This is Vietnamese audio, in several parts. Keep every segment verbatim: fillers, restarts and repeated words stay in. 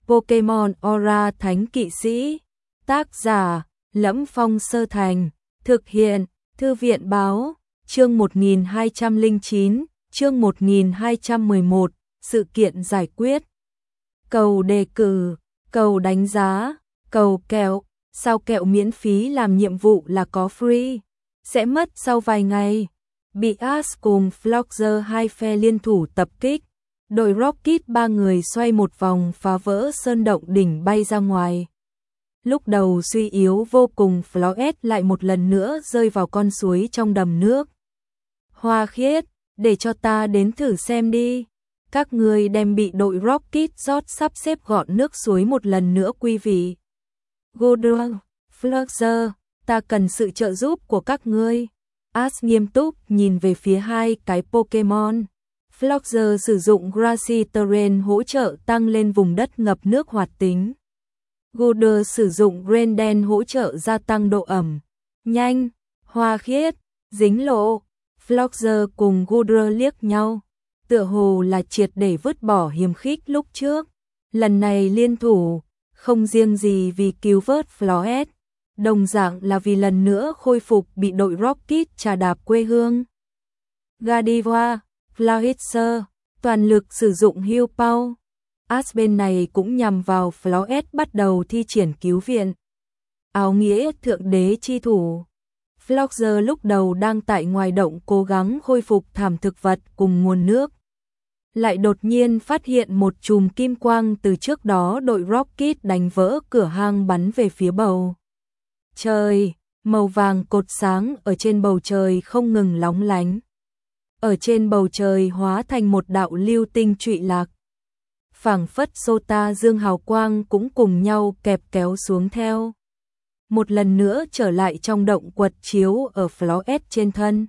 Pokemon Aura Thánh Kỵ Sĩ. Tác giả: Lẫm Phong Sơ Thành. Thực hiện: Thư viện Báo. Chương một nghìn hai trăm lẻ chín, chương một nghìn hai trăm mười một, sự kiện giải quyết. Cầu đề cử, cầu đánh giá, cầu kẹo. Sao kẹo miễn phí làm nhiệm vụ là có free? Sẽ mất sau vài ngày. Bị Ash cùng Floxer hai phe liên thủ tập kích. Đội Rocket ba người xoay một vòng phá vỡ sơn động đỉnh bay ra ngoài. Lúc đầu suy yếu vô cùng, Floet lại một lần nữa rơi vào con suối trong đầm nước. Hoa khiết, để cho ta đến thử xem đi. Các ngươi đem bị đội Rocket rót sắp xếp gọn nước suối một lần nữa quý vị. Goodrun, Floxer, ta cần sự trợ giúp của các ngươi. Ash nghiêm túc nhìn về phía hai cái Pokemon. Floxer sử dụng Grassy Terrain hỗ trợ tăng lên vùng đất ngập nước hoạt tính. Goodrun sử dụng Renden hỗ trợ gia tăng độ ẩm. Nhanh, hoa khiết, dính lộ. Floxer cùng Goodrun liếc nhau, tựa hồ là triệt để vứt bỏ hiềm khích lúc trước. Lần này liên thủ, không riêng gì vì cứu vớt Floet, đồng dạng là vì lần nữa khôi phục bị đội Rocket trà đạp quê hương. Gardevoir, Floetzer, toàn lực sử dụng Heal Power. Ash bên này cũng nhằm vào Floet bắt đầu thi triển cứu viện. Áo nghĩa thượng đế chi thủ. Floxer lúc đầu đang tại ngoài động cố gắng khôi phục thảm thực vật cùng nguồn nước. Lại đột nhiên phát hiện một chùm kim quang từ trước đó đội Rocket đánh vỡ cửa hang bắn về phía bầu trời. Màu vàng cột sáng ở trên bầu trời không ngừng lóng lánh. Ở trên bầu trời hóa thành một đạo lưu tinh trụy lạc. Phảng phất Sota dương hào quang cũng cùng nhau kẹp kéo xuống theo. Một lần nữa trở lại trong động quật chiếu ở Floet trên thân.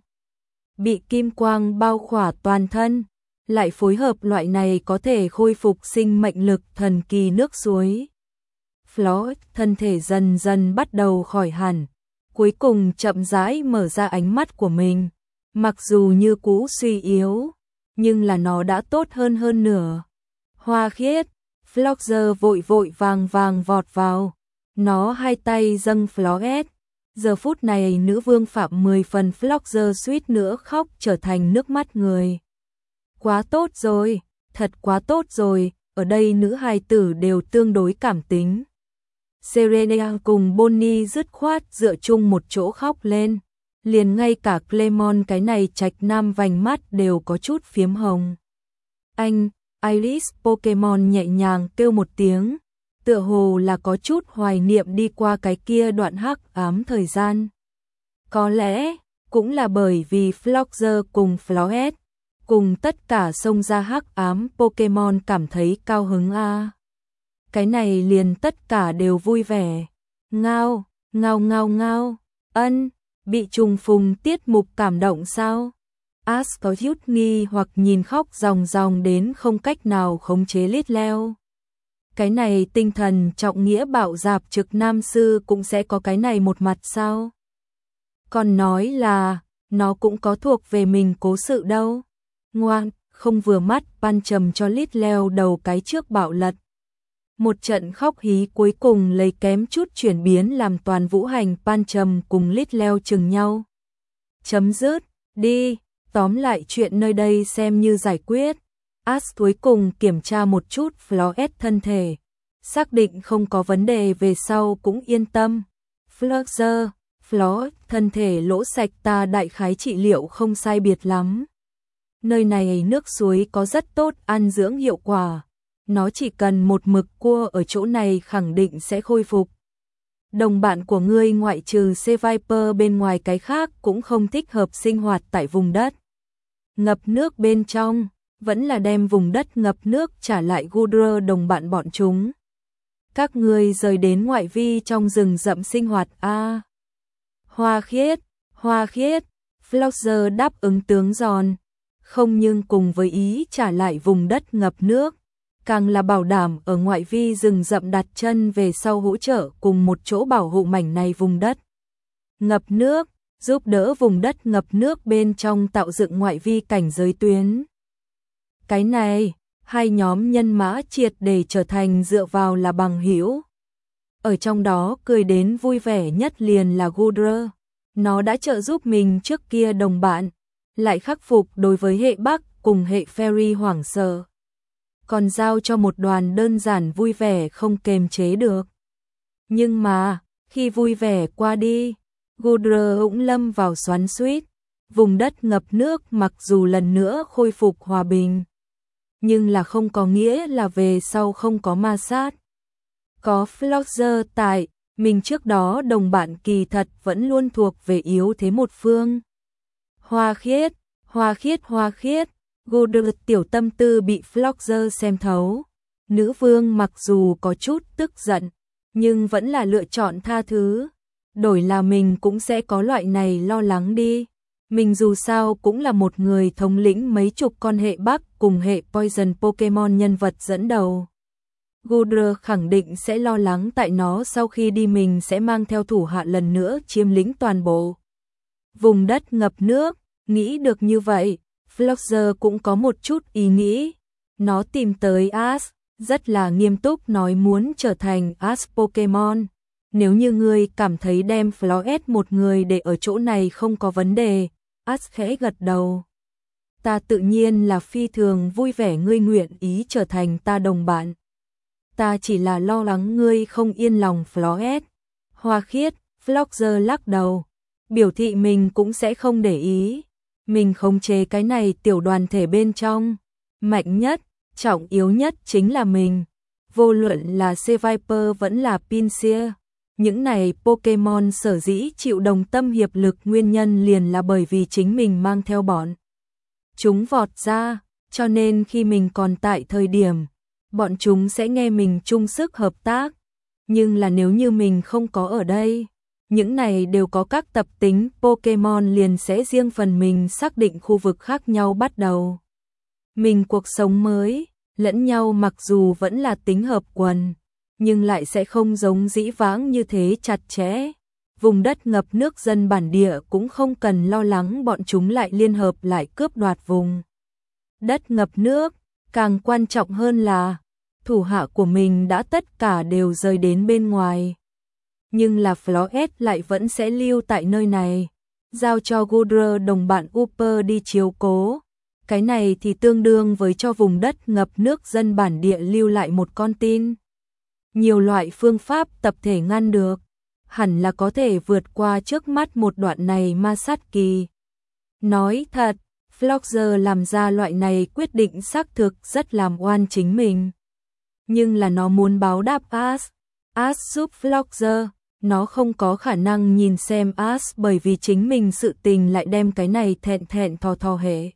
Bị kim quang bao khỏa toàn thân, lại phối hợp loại này có thể khôi phục sinh mệnh lực thần kỳ nước suối. Floet thân thể dần dần bắt đầu khỏi hẳn, cuối cùng chậm rãi mở ra ánh mắt của mình. Mặc dù như cũ suy yếu, nhưng là nó đã tốt hơn hơn nửa. Hoa khiết, Floxer vội vội vàng vàng vọt vào. Nó hai tay dâng Floet. Giờ phút này nữ vương phạm mười phần, Floxer suýt nữa khóc trở thành nước mắt người. Quá tốt rồi, thật quá tốt rồi, ở đây nữ hài tử đều tương đối cảm tính. Serena cùng Bonnie dứt khoát dựa chung một chỗ khóc lên. Liền ngay cả Clemon cái này trạch nam vành mắt đều có chút phiếm hồng. Anh, Iris Pokemon nhẹ nhàng kêu một tiếng, tựa hồ là có chút hoài niệm đi qua cái kia đoạn hắc ám thời gian. Có lẽ, cũng là bởi vì Floxer cùng Floet, cùng tất cả xông ra hắc ám Pokemon cảm thấy cao hứng a. À. Cái này liền tất cả đều vui vẻ. Ngao, ngao ngao ngao, ân. Bị trùng phùng tiết mục cảm động sao? Ash có chút nghi hoặc nhìn khóc ròng ròng đến không cách nào khống chế lít leo. Cái này tinh thần trọng nghĩa bạo dạp trực nam sư cũng sẽ có cái này một mặt sao? Còn nói là, nó cũng có thuộc về mình cố sự đâu. Ngoan, không vừa mắt pan trầm cho lít leo đầu cái trước bạo lật. Một trận khóc hí cuối cùng lấy kém chút chuyển biến làm toàn vũ hành pan trầm cùng lít leo chừng nhau. Chấm dứt, đi, tóm lại chuyện nơi đây xem như giải quyết. Ash cuối cùng kiểm tra một chút Floet thân thể. Xác định không có vấn đề về sau cũng yên tâm. Floxer, Floet thân thể lỗ sạch ta đại khái trị liệu không sai biệt lắm. Nơi này nước suối có rất tốt ăn dưỡng hiệu quả. Nó chỉ cần một mực cua ở chỗ này khẳng định sẽ khôi phục. Đồng bạn của ngươi ngoại trừ C-Viper bên ngoài cái khác cũng không thích hợp sinh hoạt tại vùng đất ngập nước bên trong, vẫn là đem vùng đất ngập nước trả lại Goodrun đồng bạn bọn chúng. Các ngươi rời đến ngoại vi trong rừng rậm sinh hoạt a. À. Hoa khiết, hoa khiết, Floxer đáp ứng tướng giòn, không nhưng cùng với ý trả lại vùng đất ngập nước. Càng là bảo đảm ở ngoại vi rừng rậm đặt chân về sau hỗ trợ cùng một chỗ bảo hộ mảnh này vùng đất ngập nước, giúp đỡ vùng đất ngập nước bên trong tạo dựng ngoại vi cảnh giới tuyến. Cái này, hai nhóm nhân mã triệt để trở thành dựa vào là bằng hữu. Ở trong đó cười đến vui vẻ nhất liền là Goodra. Nó đã trợ giúp mình trước kia đồng bạn, lại khắc phục đối với hệ Bắc cùng hệ Fairy hoảng sợ. Còn giao cho một đoàn đơn giản vui vẻ không kềm chế được. Nhưng mà, khi vui vẻ qua đi, Goodra cũng lâm vào xoắn xuýt. Vùng đất ngập nước mặc dù lần nữa khôi phục hòa bình, nhưng là không có nghĩa là về sau không có ma sát. Có Floxer tại, mình trước đó đồng bạn kỳ thật vẫn luôn thuộc về yếu thế một phương. Hoa khiết, hoa khiết, hoa khiết, Goodra tiểu tâm tư bị Floxer xem thấu. Nữ vương mặc dù có chút tức giận, nhưng vẫn là lựa chọn tha thứ. Đổi là mình cũng sẽ có loại này lo lắng đi. Mình dù sao cũng là một người thống lĩnh mấy chục con hệ Bắc cùng hệ Poison Pokemon nhân vật dẫn đầu. Goodra khẳng định sẽ lo lắng tại nó sau khi đi mình sẽ mang theo thủ hạ lần nữa chiếm lĩnh toàn bộ vùng đất ngập nước. Nghĩ được như vậy, Floxer cũng có một chút ý nghĩ. Nó tìm tới Ash, rất là nghiêm túc nói muốn trở thành Ash Pokemon. Nếu như ngươi cảm thấy đem Floret một người để ở chỗ này không có vấn đề, Ash khẽ gật đầu. Ta tự nhiên là phi thường vui vẻ ngươi nguyện ý trở thành ta đồng bạn. Ta chỉ là lo lắng ngươi không yên lòng Floret. Hoa khiết, Floxer lắc đầu, biểu thị mình cũng sẽ không để ý. Mình khống chế cái này tiểu đoàn thể bên trong. Mạnh nhất, trọng yếu nhất chính là mình. Vô luận là Seviper vẫn là Pinsir. Những này Pokemon sở dĩ chịu đồng tâm hiệp lực nguyên nhân liền là bởi vì chính mình mang theo bọn chúng vọt ra, cho nên khi mình còn tại thời điểm, bọn chúng sẽ nghe mình chung sức hợp tác. Nhưng là nếu như mình không có ở đây, những này đều có các tập tính Pokemon liền sẽ riêng phần mình xác định khu vực khác nhau bắt đầu. Mình cuộc sống mới, lẫn nhau mặc dù vẫn là tính hợp quần, nhưng lại sẽ không giống dĩ vãng như thế chặt chẽ. Vùng đất ngập nước dân bản địa cũng không cần lo lắng bọn chúng lại liên hợp lại cướp đoạt vùng đất ngập nước. Càng quan trọng hơn là, thủ hạ của mình đã tất cả đều rời đến bên ngoài. Nhưng là Floret lại vẫn sẽ lưu tại nơi này, giao cho Goodra đồng bạn Upper đi chiếu cố. Cái này thì tương đương với cho vùng đất ngập nước dân bản địa lưu lại một con tin. Nhiều loại phương pháp tập thể ngăn được, hẳn là có thể vượt qua trước mắt một đoạn này ma sát kỳ. Nói thật, Floxer làm ra loại này quyết định xác thực rất làm oan chính mình. Nhưng là nó muốn báo đáp Ash. Ash giúp Floxer, nó không có khả năng nhìn xem Ash bởi vì chính mình sự tình lại đem cái này thẹn thẹn thò thò hệ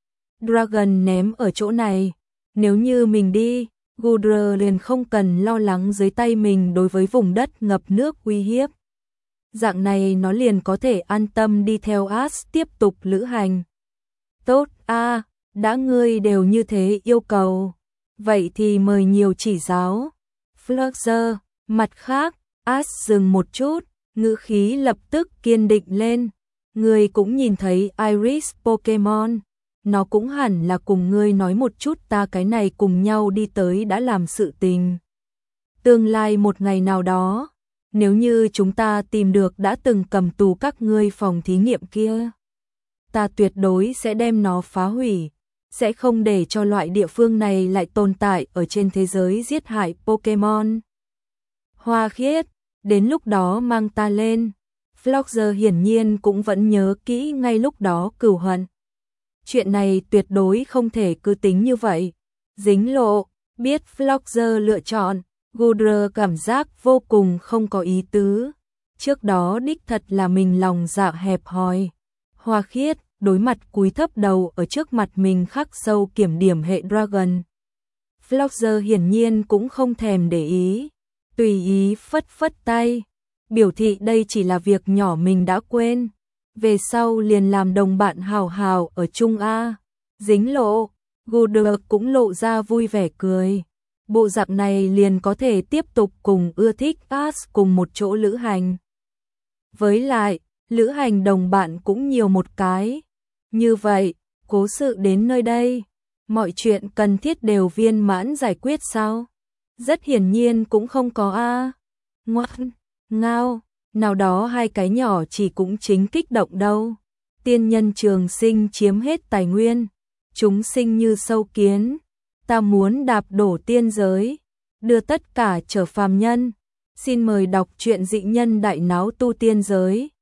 Dragon ném ở chỗ này. Nếu như mình đi, Goodra liền không cần lo lắng dưới tay mình đối với vùng đất ngập nước uy hiếp. Dạng này nó liền có thể an tâm đi theo Ash tiếp tục lữ hành. Tốt a, à, đã ngươi đều như thế yêu cầu, vậy thì mời nhiều chỉ giáo. Floxer, mặt khác, Ash dừng một chút, ngữ khí lập tức kiên định lên. Ngươi cũng nhìn thấy Iris Pokemon, nó cũng hẳn là cùng ngươi nói một chút ta cái này cùng nhau đi tới đã làm sự tình. Tương lai một ngày nào đó, nếu như chúng ta tìm được đã từng cầm tù các ngươi phòng thí nghiệm kia, ta tuyệt đối sẽ đem nó phá hủy, sẽ không để cho loại địa phương này lại tồn tại ở trên thế giới giết hại Pokemon. Hoa khiết, đến lúc đó mang ta lên. Floxer hiển nhiên cũng vẫn nhớ kỹ ngay lúc đó cửu hận. Chuyện này tuyệt đối không thể cứ tính như vậy. Dính lộ, biết Floxer lựa chọn, Goodra cảm giác vô cùng không có ý tứ. Trước đó đích thật là mình lòng dạ hẹp hòi. Hoa khiết, đối mặt cúi thấp đầu ở trước mặt mình khắc sâu kiểm điểm hệ Dragon. Floxer hiển nhiên cũng không thèm để ý, tùy ý phất phất tay, biểu thị đây chỉ là việc nhỏ mình đã quên. Về sau liền làm đồng bạn hào hào ở chung A. Dính lộ, Goodra cũng lộ ra vui vẻ cười. Bộ dạng này liền có thể tiếp tục cùng ưa thích Ash cùng một chỗ lữ hành. Với lại, lữ hành đồng bạn cũng nhiều một cái. Như vậy, cố sự đến nơi đây. mọi chuyện cần thiết đều viên mãn giải quyết sao? Rất hiển nhiên cũng không có a. Ngoan, ngao, nào đó hai cái nhỏ chỉ cũng chính kích động đâu. Tiên nhân trường sinh chiếm hết tài nguyên, chúng sinh như sâu kiến, ta muốn đạp đổ tiên giới, đưa tất cả trở phàm nhân. Xin mời đọc truyện Dị Nhân Đại Náo Tu Tiên Giới.